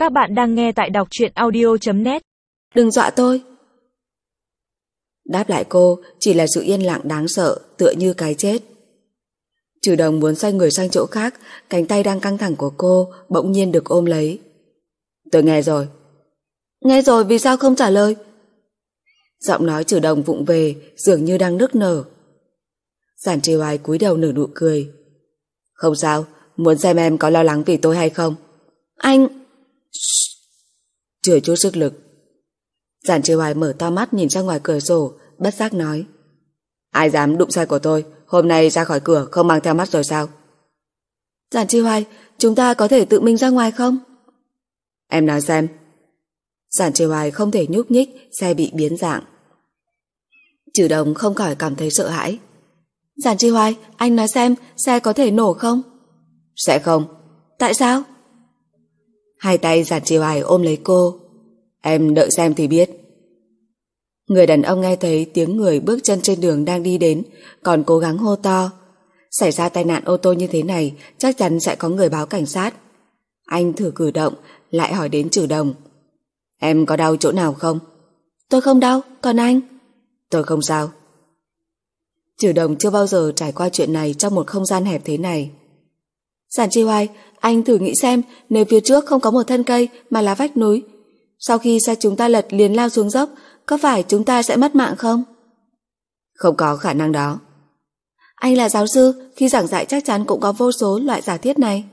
Các bạn đang nghe tại đọc truyện audio.net. Đừng dọa tôi. Đáp lại cô chỉ là sự yên lặng đáng sợ, tựa như cái chết. Trừ Đồng muốn xoay người sang chỗ khác, cánh tay đang căng thẳng của cô bỗng nhiên được ôm lấy. Tôi nghe rồi. Nghe rồi, vì sao không trả lời? Giọng nói Trừ Đồng vụng về, dường như đang nức nở. Giản Trì Hoài cúi đầu nở nụ cười. Không sao, muốn xem em có lo lắng vì tôi hay không? Anh... Chừa chút sức lực. Giản Trì Hoài mở to mắt nhìn ra ngoài cửa sổ, bất giác nói. Ai dám đụng xe của tôi, hôm nay ra khỏi cửa không mang theo mắt rồi sao? Giản Trì Hoài, chúng ta có thể tự mình ra ngoài không? Em nói xem. Giản Trì Hoài không thể nhúc nhích, xe bị biến dạng. Trừ Đồng không khỏi cảm thấy sợ hãi. Giản Trì Hoài, anh nói xem, xe có thể nổ không? Sẽ không. Tại sao? Hai tay Giản Trì Hoài ôm lấy cô. Em đợi xem thì biết. Người đàn ông nghe thấy tiếng người bước chân trên đường đang đi đến, còn cố gắng hô to. Xảy ra tai nạn ô tô như thế này, chắc chắn sẽ có người báo cảnh sát. Anh thử cử động, lại hỏi đến Trừ Đồng. Em có đau chỗ nào không? Tôi không đau, còn anh? Tôi không sao. Trừ Đồng chưa bao giờ trải qua chuyện này trong một không gian hẹp thế này. Giản Trì Hoài, anh thử nghĩ xem, nếu phía trước không có một thân cây mà là vách núi, sau khi xe chúng ta lật liền lao xuống dốc, có phải chúng ta sẽ mất mạng không? Không có khả năng đó. Anh là giáo sư, khi giảng dạy chắc chắn cũng có vô số loại giả thiết này.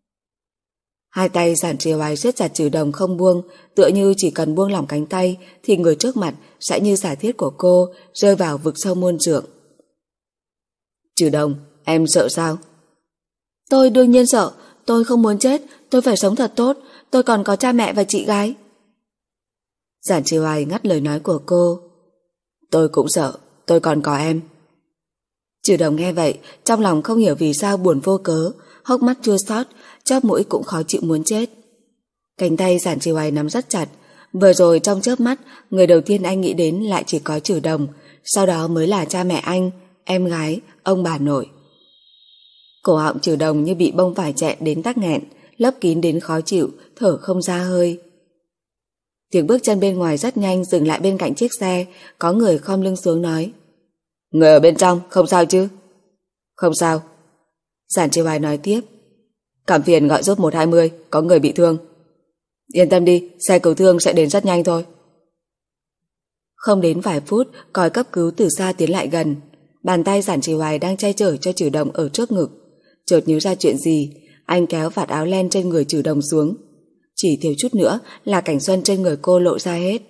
Hai tay Giản Trì Hoài siết chặt Trừ Đồng không buông, tựa như chỉ cần buông lỏng cánh tay thì người trước mặt sẽ như giả thiết của cô rơi vào vực sâu muôn trượng. Trừ Đồng, em sợ sao? Tôi đương nhiên sợ, tôi không muốn chết, tôi phải sống thật tốt, tôi còn có cha mẹ và chị gái. Giản Trì Hoài ngắt lời nói của cô. Tôi cũng sợ, tôi còn có em. Trừ Đồng nghe vậy, trong lòng không hiểu vì sao buồn vô cớ, hốc mắt chua xót, chóp mũi cũng khó chịu muốn chết. Cánh tay Giản Trì Hoài nắm rất chặt, vừa rồi trong chớp mắt, người đầu tiên anh nghĩ đến lại chỉ có Trừ Đồng, sau đó mới là cha mẹ anh, em gái, ông bà nội. Cổ họng Trừ Đồng như bị bông vải chẹn đến tắc nghẹn, lấp kín đến khó chịu, thở không ra hơi. Tiếng bước chân bên ngoài rất nhanh dừng lại bên cạnh chiếc xe, có người khom lưng xuống nói. Người ở bên trong, không sao chứ? Không sao. Giản Trì Hoài nói tiếp. Cảm phiền gọi giúp 120, có người bị thương. Yên tâm đi, xe cứu thương sẽ đến rất nhanh thôi. Không đến vài phút, còi cấp cứu từ xa tiến lại gần. Bàn tay Giản Trì Hoài đang che chở cho Trừ Đồng ở trước ngực. Chợt nhớ ra chuyện gì, anh kéo vạt áo len trên người Trừ Đồng xuống. Chỉ thiếu chút nữa là cảnh xuân trên người cô lộ ra hết.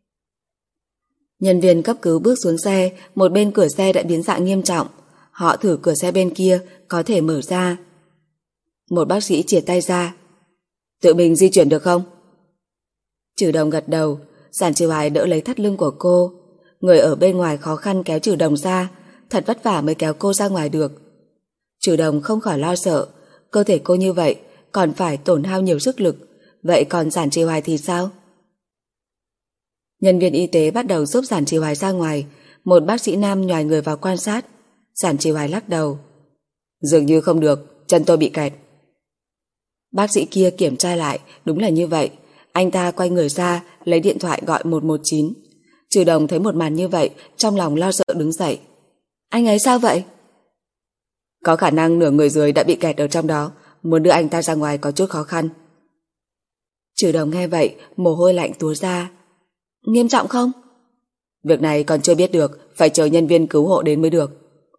Nhân viên cấp cứu bước xuống xe, một bên cửa xe đã biến dạng nghiêm trọng. Họ thử cửa xe bên kia, có thể mở ra. Một bác sĩ chìa tay ra. Tự mình di chuyển được không? Trừ Đồng gật đầu. Giản Trì Hoài đỡ lấy thắt lưng của cô. Người ở bên ngoài khó khăn kéo Trừ Đồng ra, thật vất vả mới kéo cô ra ngoài được. Trừ Đồng không khỏi lo sợ, cơ thể cô như vậy còn phải tổn hao nhiều sức lực, vậy còn Giản Trì Hoài thì sao? Nhân viên y tế bắt đầu giúp Giản Trì Hoài ra ngoài. Một bác sĩ nam nhoài người vào quan sát. Giản Trì Hoài lắc đầu. Dường như không được, chân tôi bị kẹt. Bác sĩ kia kiểm tra lại, đúng là như vậy. Anh ta quay người ra, lấy điện thoại gọi 119. Trừ Đồng thấy một màn như vậy, trong lòng lo sợ đứng dậy. Anh ấy sao vậy? Có khả năng nửa người dưới đã bị kẹt ở trong đó, muốn đưa anh ta ra ngoài có chút khó khăn. Trừ Đồng nghe vậy, mồ hôi lạnh túa ra. Nghiêm trọng không? Việc này còn chưa biết được, phải chờ nhân viên cứu hộ đến mới được.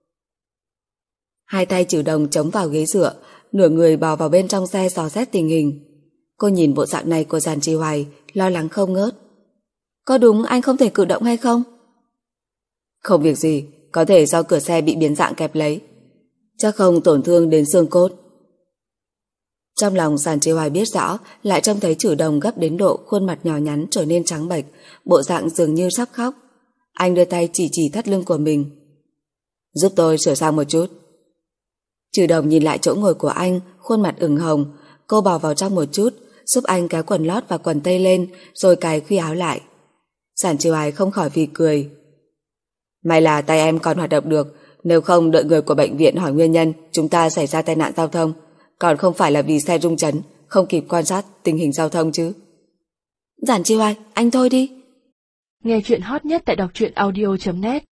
Hai tay Trừ Đồng chống vào ghế dựa, nửa người bò vào bên trong xe dò xét tình hình. Cô nhìn bộ dạng này của Giản Trì Hoài, lo lắng không ngớt. Có đúng anh không thể cử động hay không? Không việc gì, có thể do cửa xe bị biến dạng kẹp lấy. Chắc không tổn thương đến xương cốt. Trong lòng Giản Trì Hoài biết rõ, lại trông thấy Trừ Đồng gấp đến độ khuôn mặt nhỏ nhắn trở nên trắng bệch, bộ dạng dường như sắp khóc. Anh đưa tay chỉ thắt lưng của mình. Giúp tôi sửa sang một chút. Trừ Đồng nhìn lại chỗ ngồi của anh, khuôn mặt ửng hồng. Cô bò vào trong một chút, giúp anh kéo quần lót và quần tây lên, rồi cài khuy áo lại. Giản Trì Hoài không khỏi phì cười. May là tay em còn hoạt động được, nếu không đợi người của bệnh viện hỏi nguyên nhân chúng ta xảy ra tai nạn giao thông, còn không phải là vì xe rung chấn, không kịp quan sát tình hình giao thông chứ. Giản Chi Hoài, anh thôi đi. Nghe chuyện hot nhất tại đọc truyện audio.net